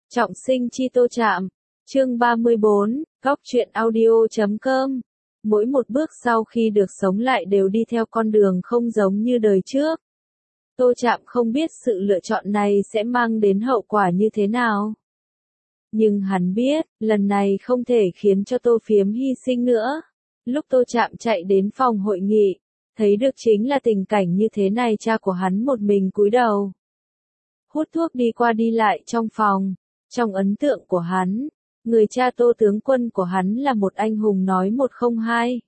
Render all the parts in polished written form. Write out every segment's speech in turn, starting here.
Trọng sinh chi Tô Trạm, chương 34, góc truyện audio.com. Mỗi một bước sau khi được sống lại đều đi theo con đường không giống như đời trước. Tô Trạm không biết sự lựa chọn này sẽ mang đến hậu quả như thế nào. Nhưng hắn biết, lần này không thể khiến cho Tô Phiếm hy sinh nữa. Lúc Tô Trạm chạy đến phòng hội nghị, thấy được chính là tình cảnh như thế này, cha của hắn một mình cúi đầu. Hút thuốc đi qua đi lại trong phòng. Trong ấn tượng của hắn, người cha Tô tướng quân của hắn là một anh hùng nói một không hai.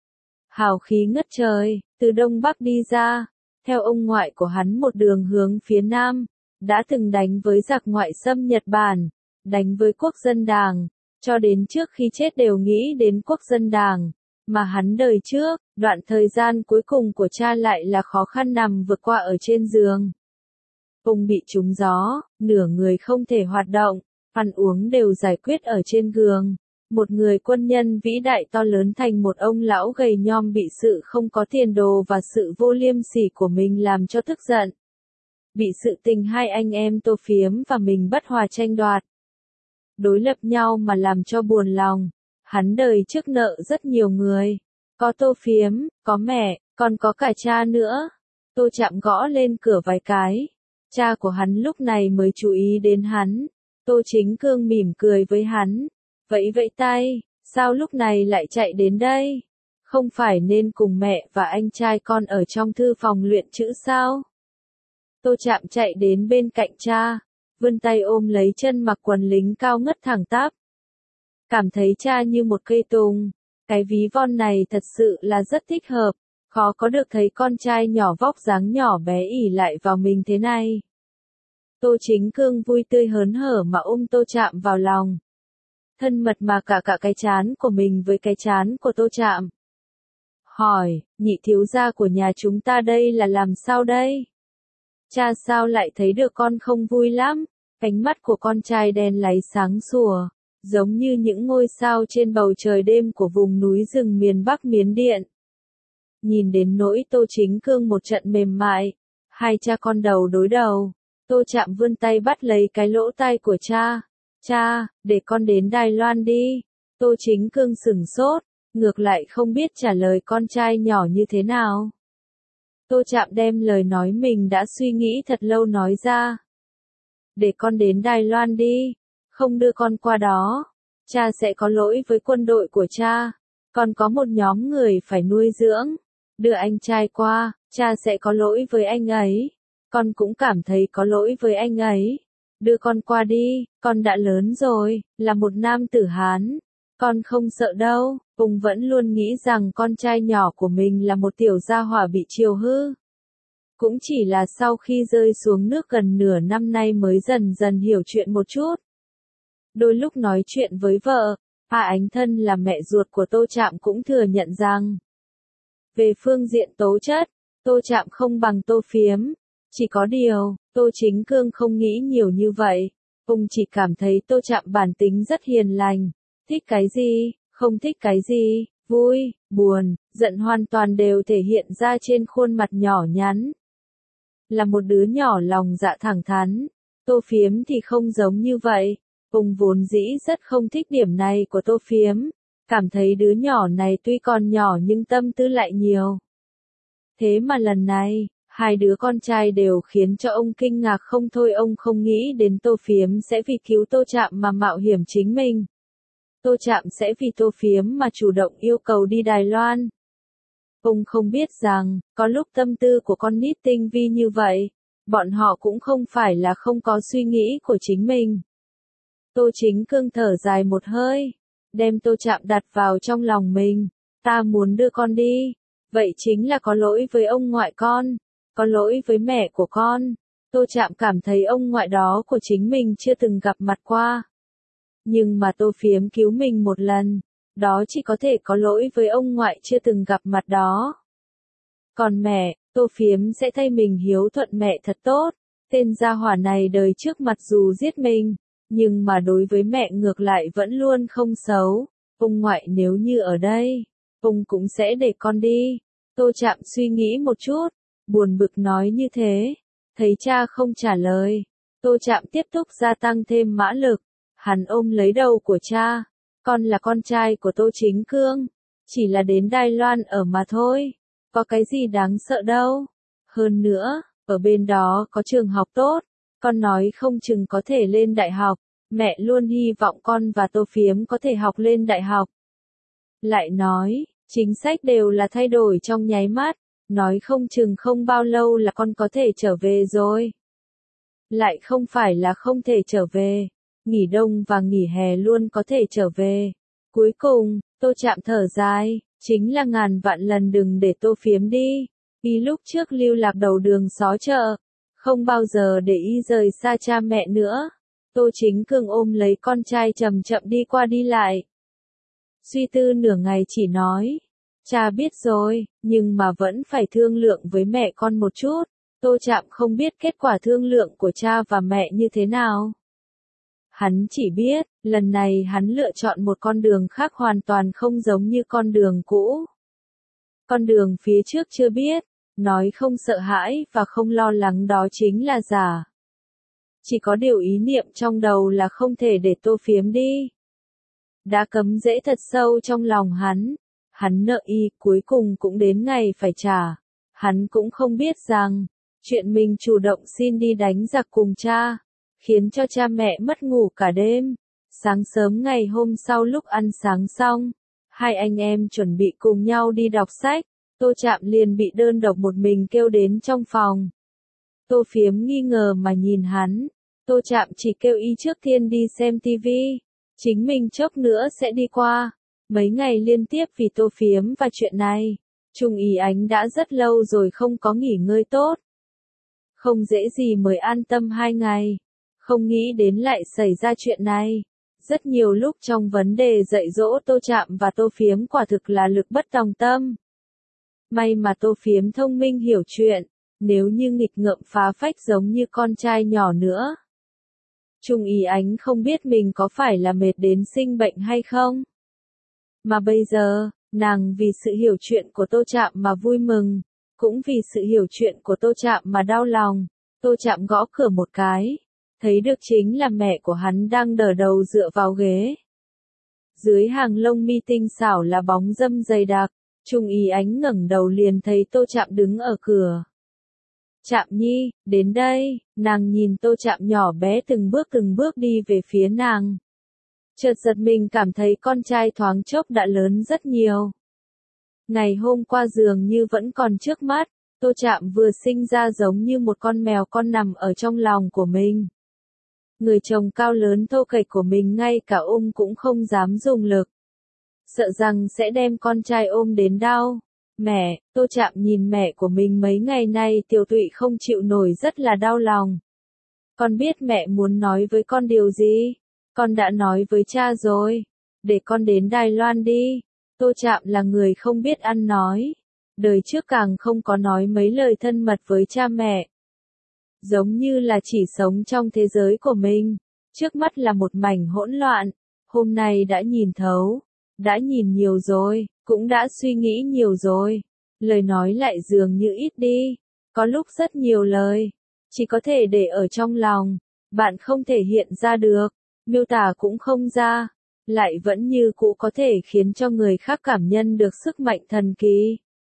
Hào khí ngất trời, từ Đông Bắc đi ra, theo ông ngoại của hắn một đường hướng phía Nam, đã từng đánh với giặc ngoại xâm Nhật Bản, đánh với quốc dân Đảng, cho đến trước khi chết đều nghĩ đến quốc dân Đảng, mà hắn đời trước, đoạn thời gian cuối cùng của cha lại là khó khăn nằm vượt qua ở trên giường. Ông bị trúng gió, nửa người không thể hoạt động, ăn uống đều giải quyết ở trên giường. Một người quân nhân vĩ đại to lớn thành một ông lão gầy nhom bị sự không có tiền đồ và sự vô liêm sỉ của mình làm cho tức giận. Bị sự tình hai anh em Tô Phiếm và mình bất hòa tranh đoạt, đối lập nhau mà làm cho buồn lòng. Hắn đời trước nợ rất nhiều người. Có Tô Phiếm, có mẹ, còn có cả cha nữa. Tô Trạm gõ lên cửa vài cái. Cha của hắn lúc này mới chú ý đến hắn. Tô Chính Cương mỉm cười với hắn. Vẫy vẫy tay, sao lúc này lại chạy đến đây? Không phải nên cùng mẹ và anh trai con ở trong thư phòng luyện chữ sao? Tô Trạm chạy đến bên cạnh cha, vươn tay ôm lấy chân mặc quần lính cao ngất thẳng tắp. Cảm thấy cha như một cây tùng, cái ví von này thật sự là rất thích hợp. Khó có được thấy con trai nhỏ vóc dáng nhỏ bé ỉ lại vào mình thế này. Tô Chính Cương vui tươi hớn hở mà ôm Tô Trạm vào lòng. Thân mật mà cả cái trán của mình với cái trán của Tô Trạm. Hỏi, nhị thiếu gia của nhà chúng ta đây là làm sao đây? Cha sao lại thấy được con không vui lắm? Cánh mắt của con trai đen láy sáng sủa, giống như những ngôi sao trên bầu trời đêm của vùng núi rừng miền Bắc Miến Điện. Nhìn đến nỗi Tô Chính Cương một trận mềm mại, hai cha con đầu đối đầu. Tô Trạm vươn tay bắt lấy cái lỗ tai của cha. Cha, để con đến Đài Loan đi. Tô Chính Cương sửng sốt, ngược lại không biết trả lời con trai nhỏ như thế nào. Tô Trạm đem lời nói mình đã suy nghĩ thật lâu nói ra. Để con đến Đài Loan đi, không đưa con qua đó, cha sẽ có lỗi với quân đội của cha, còn có một nhóm người phải nuôi dưỡng. Đưa anh trai qua, cha sẽ có lỗi với anh ấy, con cũng cảm thấy có lỗi với anh ấy. Đưa con qua đi, con đã lớn rồi, là một nam tử Hán, con không sợ đâu. Ông vẫn luôn nghĩ rằng con trai nhỏ của mình là một tiểu gia hỏa bị chiều hư. Cũng chỉ là sau khi rơi xuống nước gần nửa năm nay mới dần dần hiểu chuyện một chút. Đôi lúc nói chuyện với vợ, Hà Ánh Thân là mẹ ruột của Tô Trạm cũng thừa nhận rằng, về phương diện tố chất, Tô Trạm không bằng Tô Phiếm. Chỉ có điều, Tô Chính Cương không nghĩ nhiều như vậy. Ông chỉ cảm thấy Tô Trạm bản tính rất hiền lành. Thích cái gì, không thích cái gì, vui, buồn, giận hoàn toàn đều thể hiện ra trên khuôn mặt nhỏ nhắn. Là một đứa nhỏ lòng dạ thẳng thắn. Tô Phiếm thì không giống như vậy. Ông vốn dĩ rất không thích điểm này của Tô Phiếm. Cảm thấy đứa nhỏ này tuy còn nhỏ nhưng tâm tư lại nhiều. Thế mà lần này, hai đứa con trai đều khiến cho ông kinh ngạc không thôi. Ông không nghĩ đến Tô Phiếm sẽ vì cứu Tô Trạm mà mạo hiểm chính mình. Tô Trạm sẽ vì Tô Phiếm mà chủ động yêu cầu đi Đài Loan. Ông không biết rằng, có lúc tâm tư của con nít tinh vi như vậy, bọn họ cũng không phải là không có suy nghĩ của chính mình. Tô Chính Cương thở dài một hơi, đem Tô Trạm đặt vào trong lòng mình. Ta muốn đưa con đi, vậy chính là có lỗi với ông ngoại con, có lỗi với mẹ của con. Tô Trạm cảm thấy ông ngoại đó của chính mình chưa từng gặp mặt qua. Nhưng mà Tô Phiếm cứu mình một lần, đó chỉ có thể có lỗi với ông ngoại chưa từng gặp mặt đó. Còn mẹ, Tô Phiếm sẽ thay mình hiếu thuận mẹ thật tốt. Tên gia hỏa này đời trước mặc dù giết mình, nhưng mà đối với mẹ ngược lại vẫn luôn không xấu. Ông ngoại nếu như ở đây, ông cũng sẽ để con đi. Tô Trạm suy nghĩ một chút, buồn bực nói như thế. Thấy cha không trả lời, Tô Trạm tiếp tục gia tăng thêm mã lực. Hắn ôm lấy đầu của cha. Con là con trai của Tô Chính Cương. Chỉ là đến Đài Loan ở mà thôi. Có cái gì đáng sợ đâu. Hơn nữa, ở bên đó có trường học tốt. Con nói không chừng có thể lên đại học. Mẹ luôn hy vọng con và Tô Phiếm có thể học lên đại học. Lại nói, chính sách đều là thay đổi trong nháy mắt. Nói không chừng không bao lâu là con có thể trở về rồi. Lại không phải là không thể trở về. Nghỉ đông và nghỉ hè luôn có thể trở về. Cuối cùng, Tô Trạm thở dài, chính là ngàn vạn lần đừng để Tô Phiếm đi. Y lúc trước lưu lạc đầu đường xó chợ, không bao giờ để y rời xa cha mẹ nữa. Tô Chính Cương ôm lấy con trai chậm chậm đi qua đi lại. Suy tư nửa ngày chỉ nói, cha biết rồi, nhưng mà vẫn phải thương lượng với mẹ con một chút. Tô Trạm không biết kết quả thương lượng của cha và mẹ như thế nào. Hắn chỉ biết, lần này hắn lựa chọn một con đường khác hoàn toàn không giống như con đường cũ. Con đường phía trước chưa biết, nói không sợ hãi và không lo lắng đó chính là giả. Chỉ có điều ý niệm trong đầu là không thể để Tô Phiếm đi. Đã cấm rễ thật sâu trong lòng hắn nợ y cuối cùng cũng đến ngày phải trả. Hắn cũng không biết rằng, chuyện mình chủ động xin đi đánh giặc cùng cha, khiến cho cha mẹ mất ngủ cả đêm. Sáng sớm ngày hôm sau lúc ăn sáng xong, hai anh em chuẩn bị cùng nhau đi đọc sách, Tô Trạm liền bị đơn độc một mình kêu đến trong phòng. Tô Phiếm nghi ngờ mà nhìn hắn, Tô Trạm chỉ kêu y trước tiên đi xem tivi, chính mình chốc nữa sẽ đi qua. Mấy ngày liên tiếp vì Tô Phiếm và chuyện này, Trung Ý Ánh đã rất lâu rồi không có nghỉ ngơi tốt. Không dễ gì mới an tâm 2 ngày, không nghĩ đến lại xảy ra chuyện này. Rất nhiều lúc trong vấn đề dạy dỗ Tô Trạm và Tô Phiếm quả thực là lực bất tòng tâm. May mà Tô Phiếm thông minh hiểu chuyện, nếu như nghịch ngợm phá phách giống như con trai nhỏ nữa. Trung Ý Ánh không biết mình có phải là mệt đến sinh bệnh hay không. Mà bây giờ, nàng vì sự hiểu chuyện của Tô Trạm mà vui mừng, cũng vì sự hiểu chuyện của Tô Trạm mà đau lòng. Tô Trạm gõ cửa một cái, thấy được chính là mẹ của hắn đang đờ đầu dựa vào ghế. Dưới hàng lông mi tinh xảo là bóng râm dày đặc, Trung Ý Ánh ngẩng đầu liền thấy Tô Trạm đứng ở cửa. Trạm Nhi, đến đây, nàng nhìn Tô Trạm nhỏ bé từng bước đi về phía nàng. Chợt giật mình cảm thấy con trai thoáng chốc đã lớn rất nhiều. Ngày hôm qua dường như vẫn còn trước mắt, Tô Trạm vừa sinh ra giống như một con mèo con nằm ở trong lòng của mình. Người chồng cao lớn thô kệch của mình ngay cả ôm cũng không dám dùng lực. Sợ rằng sẽ đem con trai ôm đến đau. Mẹ, Tô Trạm nhìn mẹ của mình mấy ngày nay tiểu tụy không chịu nổi rất là đau lòng. Con biết mẹ muốn nói với con điều gì? Con đã nói với cha rồi. Để con đến Đài Loan đi. Tô Trạm là người không biết ăn nói. Đời trước càng không có nói mấy lời thân mật với cha mẹ. Giống như là chỉ sống trong thế giới của mình. Trước mắt là một mảnh hỗn loạn. Hôm nay đã nhìn thấu. Đã nhìn nhiều rồi, cũng đã suy nghĩ nhiều rồi. Lời nói lại dường như ít đi. Có lúc rất nhiều lời. Chỉ có thể để ở trong lòng. Bạn không thể hiện ra được. Miêu tả cũng không ra. Lại vẫn như cũ có thể khiến cho người khác cảm nhận được sức mạnh thần kỳ.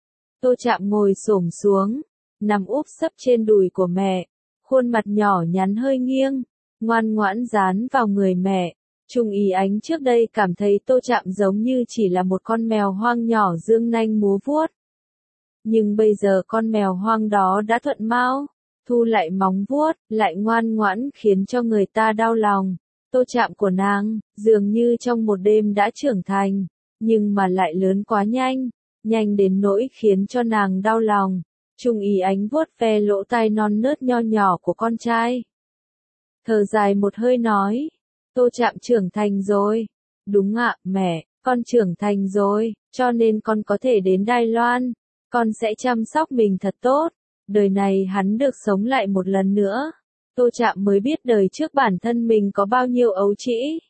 Tô Trạm ngồi xổm xuống, nằm úp sấp trên đùi của mẹ, khuôn mặt nhỏ nhắn hơi nghiêng, ngoan ngoãn dán vào người mẹ. Trung Ý Ánh trước đây cảm thấy Tô Trạm giống như chỉ là một con mèo hoang nhỏ dương nanh múa vuốt. Nhưng bây giờ con mèo hoang đó đã thuận mao, thu lại móng vuốt, lại ngoan ngoãn khiến cho người ta đau lòng. Tô Trạm của nàng, dường như trong một đêm đã trưởng thành, nhưng mà lại lớn quá nhanh, nhanh đến nỗi khiến cho nàng đau lòng. Trung Ý Ánh vuốt ve lỗ tai non nớt nho nhỏ của con trai. Thở dài một hơi nói, Tô Trạm trưởng thành rồi. Đúng ạ, mẹ, con trưởng thành rồi, cho nên con có thể đến Đài Loan. Con sẽ chăm sóc mình thật tốt. Đời này hắn được sống lại một lần nữa. Tô Trạm mới biết đời trước bản thân mình có bao nhiêu ấu trĩ.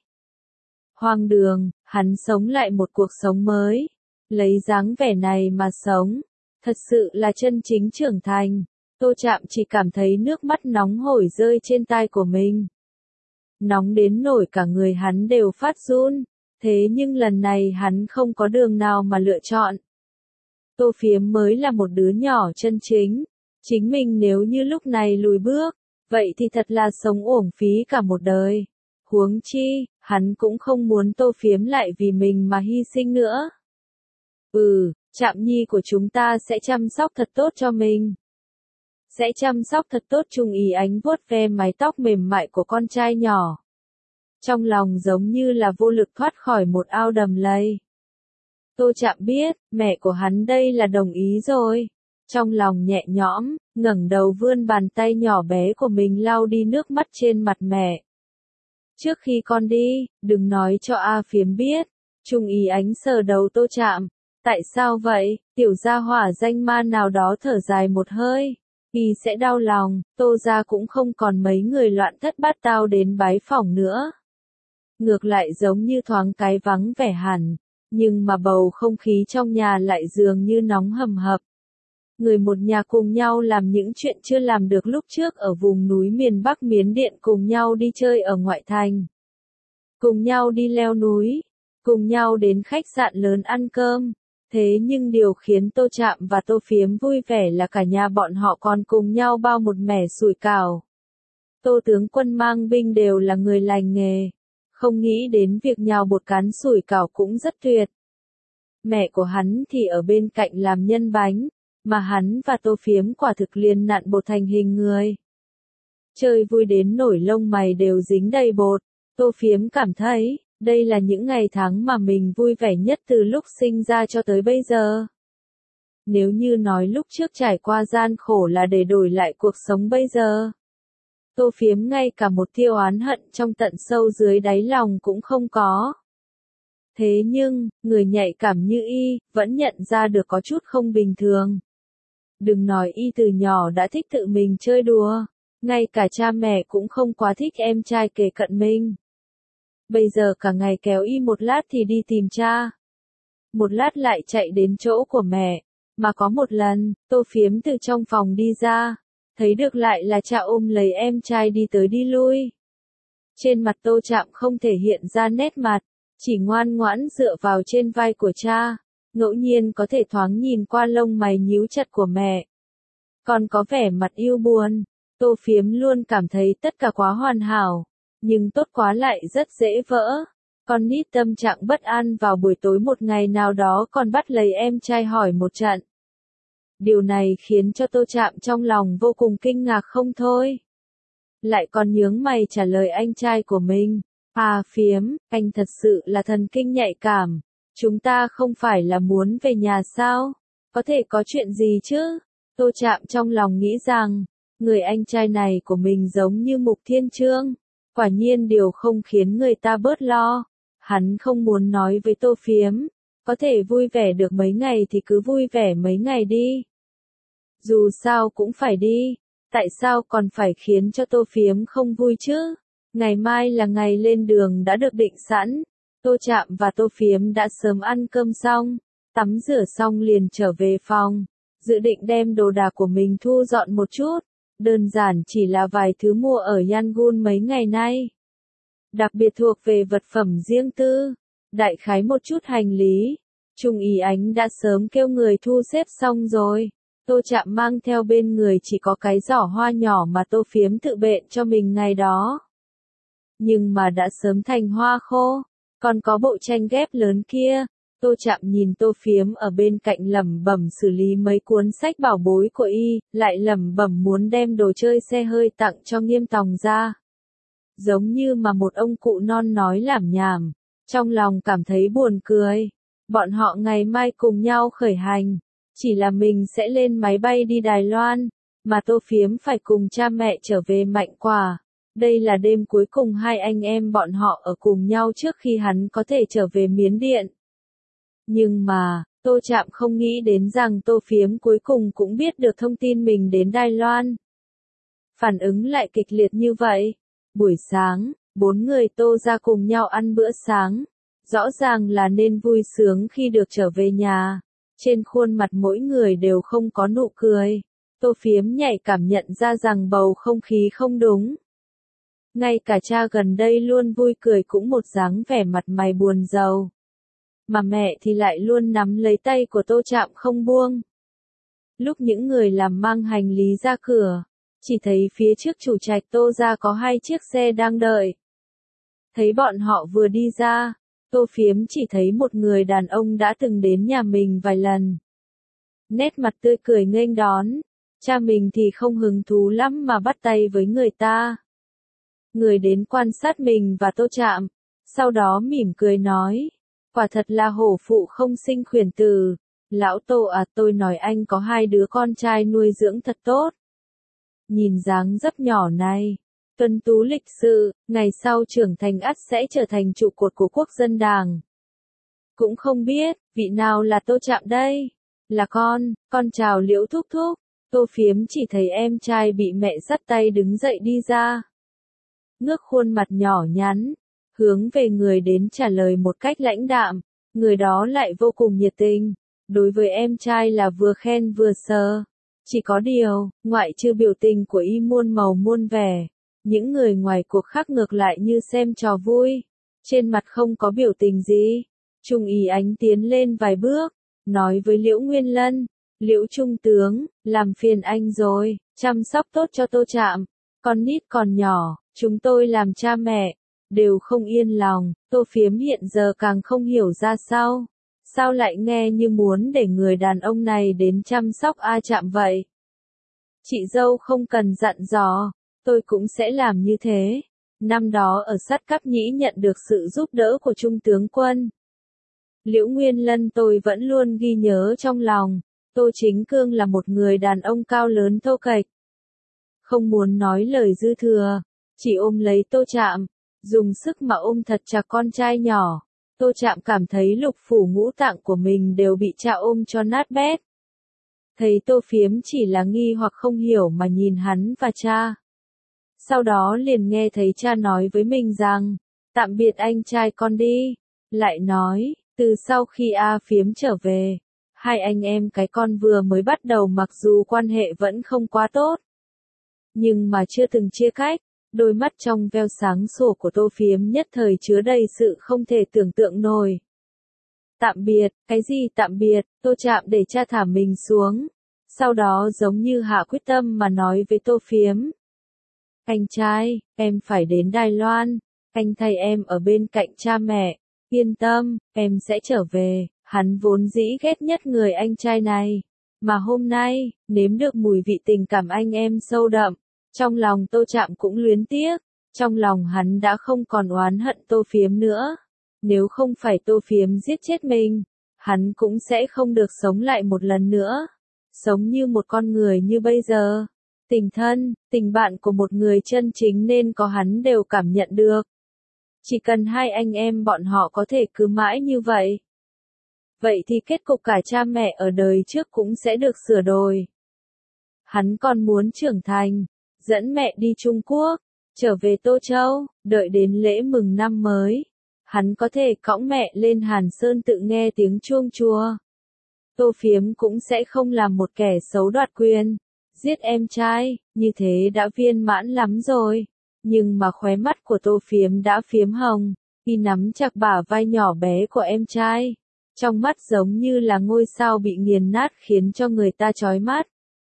Hoang đường, hắn sống lại một cuộc sống mới. Lấy dáng vẻ này mà sống. Thật sự là chân chính trưởng thành. Tô Trạm chỉ cảm thấy nước mắt nóng hổi rơi trên tai của mình. Nóng đến nổi cả người hắn đều phát run, thế nhưng lần này hắn không có đường nào mà lựa chọn. Tô Phiếm mới là một đứa nhỏ chân chính, chính mình nếu như lúc này lùi bước, vậy thì thật là sống uổng phí cả một đời. Huống chi, hắn cũng không muốn Tô Phiếm lại vì mình mà hy sinh nữa. Trạm nhi của chúng ta sẽ chăm sóc thật tốt cho mình. Sẽ chăm sóc thật tốt. Trung Ý Ánh vuốt ve mái tóc mềm mại của con trai nhỏ. Trong lòng giống như là vô lực thoát khỏi một ao đầm lầy. Tô Trạm biết, mẹ của hắn đây là đồng ý rồi. Trong lòng nhẹ nhõm, ngẩng đầu vươn bàn tay nhỏ bé của mình lau đi nước mắt trên mặt mẹ. Trước khi con đi, đừng nói cho A Phiếm biết. Trung Ý Ánh sờ đầu Tô Trạm. Tại sao vậy? Tiểu gia hỏa danh ma nào đó thở dài một hơi. Y sẽ đau lòng, Tô gia cũng không còn mấy người loạn thất bát tao đến bái phỏng nữa. Ngược lại giống như thoáng cái vắng vẻ hẳn, nhưng mà bầu không khí trong nhà lại dường như nóng hầm hập. Người một nhà cùng nhau làm những chuyện chưa làm được lúc trước ở vùng núi miền Bắc Miến Điện, cùng nhau đi chơi ở ngoại thành. Cùng nhau đi leo núi, cùng nhau đến khách sạn lớn ăn cơm. Thế nhưng điều khiến Tô Trạm và Tô Phiếm vui vẻ là cả nhà bọn họ còn cùng nhau bao một mẻ sủi cảo. Tô tướng quân mang binh đều là người lành nghề, không nghĩ đến việc nhào bột cán sủi cảo cũng rất tuyệt. Mẹ của hắn thì ở bên cạnh làm nhân bánh, mà hắn và Tô Phiếm quả thực liền nặn bột thành hình người. Chơi vui đến nổi lông mày đều dính đầy bột, Tô Phiếm cảm thấy, đây là những ngày tháng mà mình vui vẻ nhất từ lúc sinh ra cho tới bây giờ. Nếu như nói lúc trước trải qua gian khổ là để đổi lại cuộc sống bây giờ, Tô Phiếm ngay cả một tia oán hận trong tận sâu dưới đáy lòng cũng không có. Thế nhưng, người nhạy cảm như Y, vẫn nhận ra được có chút không bình thường. Đừng nói Y từ nhỏ đã thích tự mình chơi đùa, ngay cả cha mẹ cũng không quá thích em trai kề cận mình. Bây giờ cả ngày kéo Y một lát thì đi tìm cha, một lát lại chạy đến chỗ của mẹ, mà có một lần, Tô Phiếm từ trong phòng đi ra, thấy được lại là cha ôm lấy em trai đi tới đi lui. Trên mặt Tô Trạm không thể hiện ra nét mặt, chỉ ngoan ngoãn dựa vào trên vai của cha, ngẫu nhiên có thể thoáng nhìn qua lông mày nhíu chặt của mẹ. Còn có vẻ mặt yêu buồn, Tô Phiếm luôn cảm thấy tất cả quá hoàn hảo, nhưng tốt quá lại rất dễ vỡ. Con nít tâm trạng bất an vào buổi tối một ngày nào đó còn bắt lấy em trai hỏi một trận. Điều này khiến cho Tô Trạm trong lòng vô cùng kinh ngạc không thôi. Lại còn nhướng mày trả lời anh trai của mình. À Phiếm, anh thật sự là thần kinh nhạy cảm. Chúng ta không phải là muốn về nhà sao? Có thể có chuyện gì chứ? Tô Trạm trong lòng nghĩ rằng, người anh trai này của mình giống như Mục Thiên Trương. Quả nhiên điều không khiến người ta bớt lo. Hắn không muốn nói với Tô Phiếm. Có thể vui vẻ được mấy ngày thì cứ vui vẻ mấy ngày đi. Dù sao cũng phải đi. Tại sao còn phải khiến cho Tô Phiếm không vui chứ? Ngày mai là ngày lên đường đã được định sẵn. Tô Trạm và Tô Phiếm đã sớm ăn cơm xong, tắm rửa xong liền trở về phòng, dự định đem đồ đạc của mình thu dọn một chút, đơn giản chỉ là vài thứ mua ở Yangon mấy ngày nay. Đặc biệt thuộc về vật phẩm riêng tư, đại khái một chút hành lý. Trung Ý Ánh đã sớm kêu người thu xếp xong rồi. Tô Trạm mang theo bên người chỉ có cái giỏ hoa nhỏ mà Tô Phiếm tự bện cho mình ngày đó. Nhưng mà đã sớm thành hoa khô, còn có bộ tranh ghép lớn kia. Tô Trạm nhìn Tô Phiếm ở bên cạnh lẩm bẩm xử lý mấy cuốn sách bảo bối của Y, lại lẩm bẩm muốn đem đồ chơi xe hơi tặng cho Nghiêm Tòng ra. Giống như mà một ông cụ non nói lảm nhảm, trong lòng cảm thấy buồn cười. Bọn họ ngày mai cùng nhau khởi hành, chỉ là mình sẽ lên máy bay đi Đài Loan, mà Tô Phiếm phải cùng cha mẹ trở về Mạnh Quả. Đây là đêm cuối cùng hai anh em bọn họ ở cùng nhau trước khi hắn có thể trở về Miến Điện. Nhưng mà, Tô Trạm không nghĩ đến rằng Tô Phiếm cuối cùng cũng biết được thông tin mình đến Đài Loan. Phản ứng lại kịch liệt như vậy. Buổi sáng, bốn người Tô ra cùng nhau ăn bữa sáng. Rõ ràng là nên vui sướng khi được trở về nhà. Trên khuôn mặt mỗi người đều không có nụ cười. Tô Phiếm nhạy cảm nhận ra rằng bầu không khí không đúng. Ngay cả cha gần đây luôn vui cười cũng một dáng vẻ mặt mày buồn rầu. Mà mẹ thì lại luôn nắm lấy tay của Tô Trạm không buông. Lúc những người làm mang hành lý ra cửa, chỉ thấy phía trước chủ trạch Tô gia có 2 chiếc xe đang đợi. Thấy bọn họ vừa đi ra, Tô Phiếm chỉ thấy một người đàn ông đã từng đến nhà mình vài lần. Nét mặt tươi cười nghênh đón, cha mình thì không hứng thú lắm mà bắt tay với người ta. Người đến quan sát mình và Tô Trạm, sau đó mỉm cười nói, quả thật là hổ phụ không sinh khuyển tử. Lão Tô à, tôi nói anh có 2 đứa con trai nuôi dưỡng thật tốt. Nhìn dáng dấp nhỏ này, tuấn tú lịch sự, ngày sau trưởng thành ắt sẽ trở thành trụ cột của quốc dân đảng. Cũng không biết, vị nào là Tô Trạm đây? Là con chào Liễu thúc thúc. Tô Phiếm chỉ thấy em trai bị mẹ dắt tay đứng dậy đi ra. Ngước khuôn mặt nhỏ nhắn, hướng về người đến trả lời một cách lãnh đạm, người đó lại vô cùng nhiệt tình. Đối với em trai là vừa khen vừa sờ. Chỉ có điều, ngoại trừ biểu tình của y muôn màu muôn vẻ, những người ngoài cuộc khác ngược lại như xem trò vui. Trên mặt không có biểu tình gì. Trung ý Ánh tiến lên vài bước, nói với Liễu Nguyên Lân, Liễu Trung tướng, làm phiền anh rồi, chăm sóc tốt cho Tô Trạm. Con nít còn nhỏ, chúng tôi làm cha mẹ, đều không yên lòng. Tô Phiếm hiện giờ càng không hiểu ra sao. Sao lại nghe như muốn để người đàn ông này đến chăm sóc A Trạm vậy? Chị dâu không cần dặn dò, tôi cũng sẽ làm như thế. Năm đó ở Sắt Cáp Nhĩ nhận được sự giúp đỡ của Trung tướng quân Liễu Nguyên Lân, tôi vẫn luôn ghi nhớ trong lòng. Tô Chính Cương là một người đàn ông cao lớn thô kệch. Không muốn nói lời dư thừa, chỉ ôm lấy Tô Trạm, dùng sức mà ôm thật chặt con trai nhỏ. Tô Trạm cảm thấy lục phủ ngũ tạng của mình đều bị cha ôm cho nát bét. Thấy Tô Phiếm chỉ là nghi hoặc không hiểu mà nhìn hắn và cha. Sau đó liền nghe thấy cha nói với mình rằng, tạm biệt anh trai con đi. Lại nói, từ sau khi A Phiếm trở về, 2 anh em cái con vừa mới bắt đầu mặc dù quan hệ vẫn không quá tốt. Nhưng mà chưa từng chia cách. Đôi mắt trong veo sáng sủa của Tô Phiếm nhất thời chứa đầy sự không thể tưởng tượng nổi. Tạm biệt, cái gì tạm biệt? Tô Trạm để cha thả mình xuống. Sau đó giống như hạ quyết tâm mà nói với Tô Phiếm. Anh trai, em phải đến Đài Loan. Anh thay em ở bên cạnh cha mẹ. Yên tâm, em sẽ trở về. Hắn vốn dĩ ghét nhất người anh trai này. Mà hôm nay, nếm được mùi vị tình cảm anh em sâu đậm. Trong lòng Tô Trạm cũng luyến tiếc, trong lòng hắn đã không còn oán hận Tô Phiếm nữa. Nếu không phải Tô Phiếm giết chết mình, hắn cũng sẽ không được sống lại một lần nữa. Sống như một con người như bây giờ. Tình thân, tình bạn của một người chân chính nên có hắn đều cảm nhận được. Chỉ cần 2 anh em bọn họ có thể cứ mãi như vậy. Vậy thì kết cục cả cha mẹ ở đời trước cũng sẽ được sửa đổi. Hắn còn muốn trưởng thành. Dẫn mẹ đi Trung Quốc, trở về Tô Châu, đợi đến lễ mừng năm mới. Hắn có thể cõng mẹ lên Hàn Sơn tự nghe tiếng chuông chùa. Tô Phiếm cũng sẽ không làm một kẻ xấu đoạt quyền, giết em trai, như thế đã viên mãn lắm rồi. Nhưng mà khóe mắt của Tô Phiếm đã phiếm hồng, khi nắm chặt bả vai nhỏ bé của em trai. Trong mắt giống như là ngôi sao bị nghiền nát khiến cho người ta chói mắt.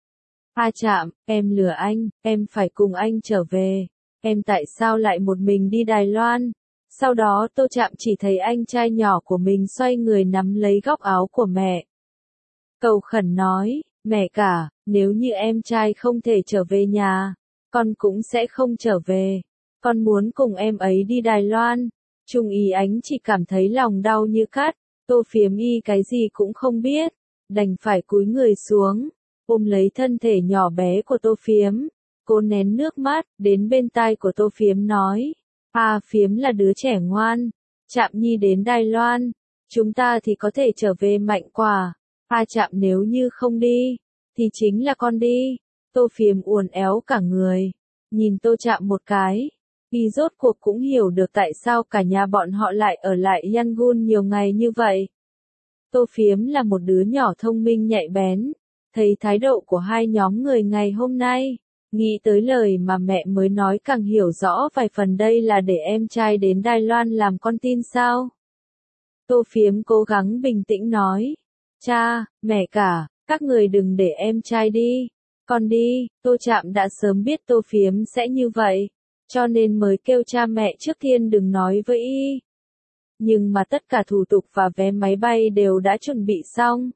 A Trạm, em lừa anh, em phải cùng anh trở về. Em tại sao lại một mình đi Đài Loan? Sau đó Tô Trạm chỉ thấy anh trai nhỏ của mình xoay người nắm lấy góc áo của mẹ. Cầu khẩn nói, mẹ cả, nếu như em trai không thể trở về nhà, con cũng sẽ không trở về. Con muốn cùng em ấy đi Đài Loan. Trung ý Ánh chỉ cảm thấy lòng đau như cắt. Tô Phiếm y cái gì cũng không biết, đành phải cúi người xuống, ôm lấy thân thể nhỏ bé của Tô Phiếm. Cô nén nước mắt, đến bên tai của Tô Phiếm nói, A Phiếm là đứa trẻ ngoan, Trạm Nhi đến Đài Loan, chúng ta thì có thể trở về Mạnh Quả. A Trạm nếu như không đi, thì chính là con đi. Tô Phiếm uốn éo cả người, nhìn Tô Trạm một cái, y rốt cuộc cũng hiểu được tại sao cả nhà bọn họ lại ở lại Yangon nhiều ngày như vậy. Tô Phiếm là một đứa nhỏ thông minh nhạy bén, Thấy thái độ của hai nhóm người ngày hôm nay, nghĩ tới lời mà mẹ mới nói càng hiểu rõ vài phần đây là để em trai đến Đài Loan làm con tin sao. Tô Phiếm cố gắng bình tĩnh nói, cha, mẹ cả, các người đừng để em trai đi, con đi. Tô Trạm đã sớm biết Tô Phiếm sẽ như vậy, cho nên mới kêu cha mẹ trước tiên đừng nói với y. Nhưng mà tất cả thủ tục và vé máy bay đều đã chuẩn bị xong.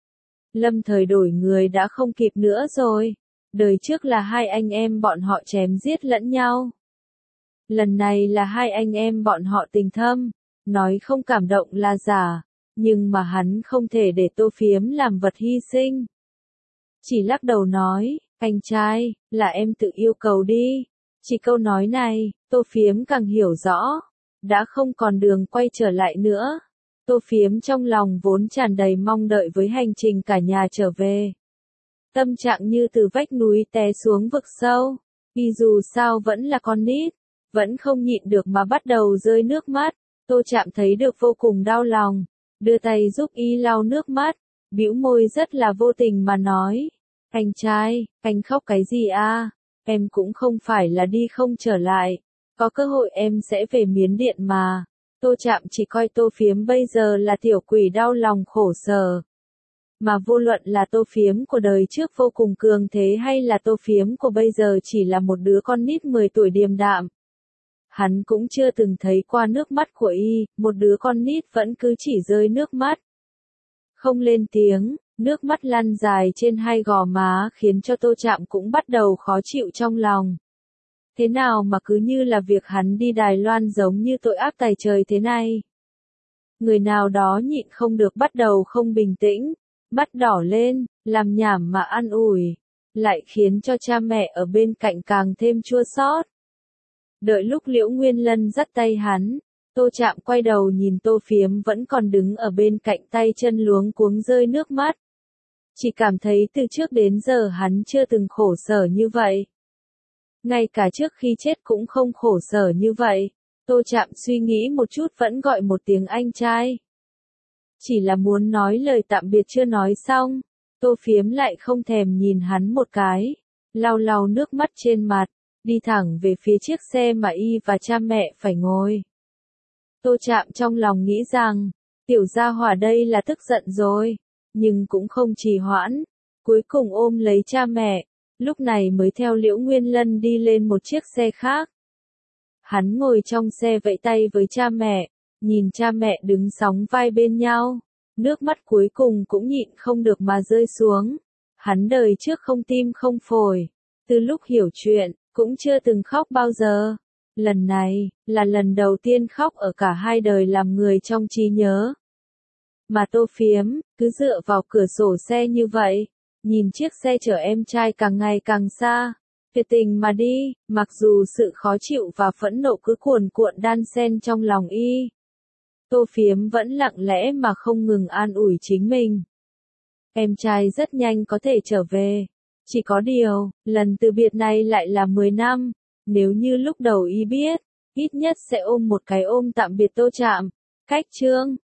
Lâm Thời đổi người đã không kịp nữa rồi. Đời trước là hai anh em bọn họ chém giết lẫn nhau. Lần này là hai anh em bọn họ tình thâm, nói không cảm động là giả, nhưng mà hắn không thể để Tô Phiếm làm vật hy sinh. Chỉ lắc đầu nói, anh trai, là em tự yêu cầu đi. Chỉ câu nói này, Tô Phiếm càng hiểu rõ, đã không còn đường quay trở lại nữa. Tô Phiếm trong lòng vốn tràn đầy mong đợi với hành trình cả nhà trở về. Tâm trạng như từ vách núi té xuống vực sâu, y dù sao vẫn là con nít, vẫn không nhịn được mà bắt đầu rơi nước mắt. Tô Trạm thấy được vô cùng đau lòng, đưa tay giúp y lau nước mắt, bĩu môi rất là vô tình mà nói, anh trai, anh khóc cái gì a? Em cũng không phải là đi không trở lại, có cơ hội em sẽ về Miến Điện mà. Tô Trạm chỉ coi Tô Phiếm bây giờ là tiểu quỷ đau lòng khổ sở. Mà vô luận là Tô Phiếm của đời trước vô cùng cường thế hay là Tô Phiếm của bây giờ chỉ là một đứa con nít 10 tuổi điềm đạm. Hắn cũng chưa từng thấy qua nước mắt của y, một đứa con nít vẫn cứ chỉ rơi nước mắt. Không lên tiếng, nước mắt lăn dài trên hai gò má khiến cho Tô Trạm cũng bắt đầu khó chịu trong lòng. Thế nào mà cứ như là việc hắn đi Đài Loan giống như tội ác tày trời thế này. Người nào đó nhịn không được bắt đầu không bình tĩnh, mắt đỏ lên, làm nhảm mà an ủi, lại khiến cho cha mẹ ở bên cạnh càng thêm chua xót. Đợi lúc Liễu Nguyên Lân dắt tay hắn, Tô Trạm quay đầu nhìn Tô Phiếm vẫn còn đứng ở bên cạnh tay chân luống cuống rơi nước mắt. Chỉ cảm thấy từ trước đến giờ hắn chưa từng khổ sở như vậy. Ngay cả trước khi chết cũng không khổ sở như vậy. Tô Trạm suy nghĩ một chút vẫn gọi một tiếng anh trai. Chỉ là muốn nói lời tạm biệt chưa nói xong, Tô Phiếm lại không thèm nhìn hắn một cái, lau lau nước mắt trên mặt, đi thẳng về phía chiếc xe mà y và cha mẹ phải ngồi. Tô Trạm trong lòng nghĩ rằng, tiểu gia hỏa đây là tức giận rồi, nhưng cũng không trì hoãn, cuối cùng ôm lấy cha mẹ, lúc này mới theo Liễu Nguyên Lân đi lên một chiếc xe khác. Hắn ngồi trong xe vẫy tay với cha mẹ, nhìn cha mẹ đứng sóng vai bên nhau, nước mắt cuối cùng cũng nhịn không được mà rơi xuống. Hắn đời trước không tim không phổi, từ lúc hiểu chuyện, cũng chưa từng khóc bao giờ. Lần này, là lần đầu tiên khóc ở cả hai đời làm người trong trí nhớ. Mà Tô Phiếm, cứ dựa vào cửa sổ xe như vậy, nhìn chiếc xe chở em trai càng ngày càng xa, tuyệt tình mà đi, mặc dù sự khó chịu và phẫn nộ cứ cuồn cuộn đan xen trong lòng y. Tô Phiếm vẫn lặng lẽ mà không ngừng an ủi chính mình. Em trai rất nhanh có thể trở về. Chỉ có điều, lần từ biệt này lại là 10 năm, nếu như lúc đầu y biết, ít nhất sẽ ôm một cái ôm tạm biệt Tô Trạm. Cách chương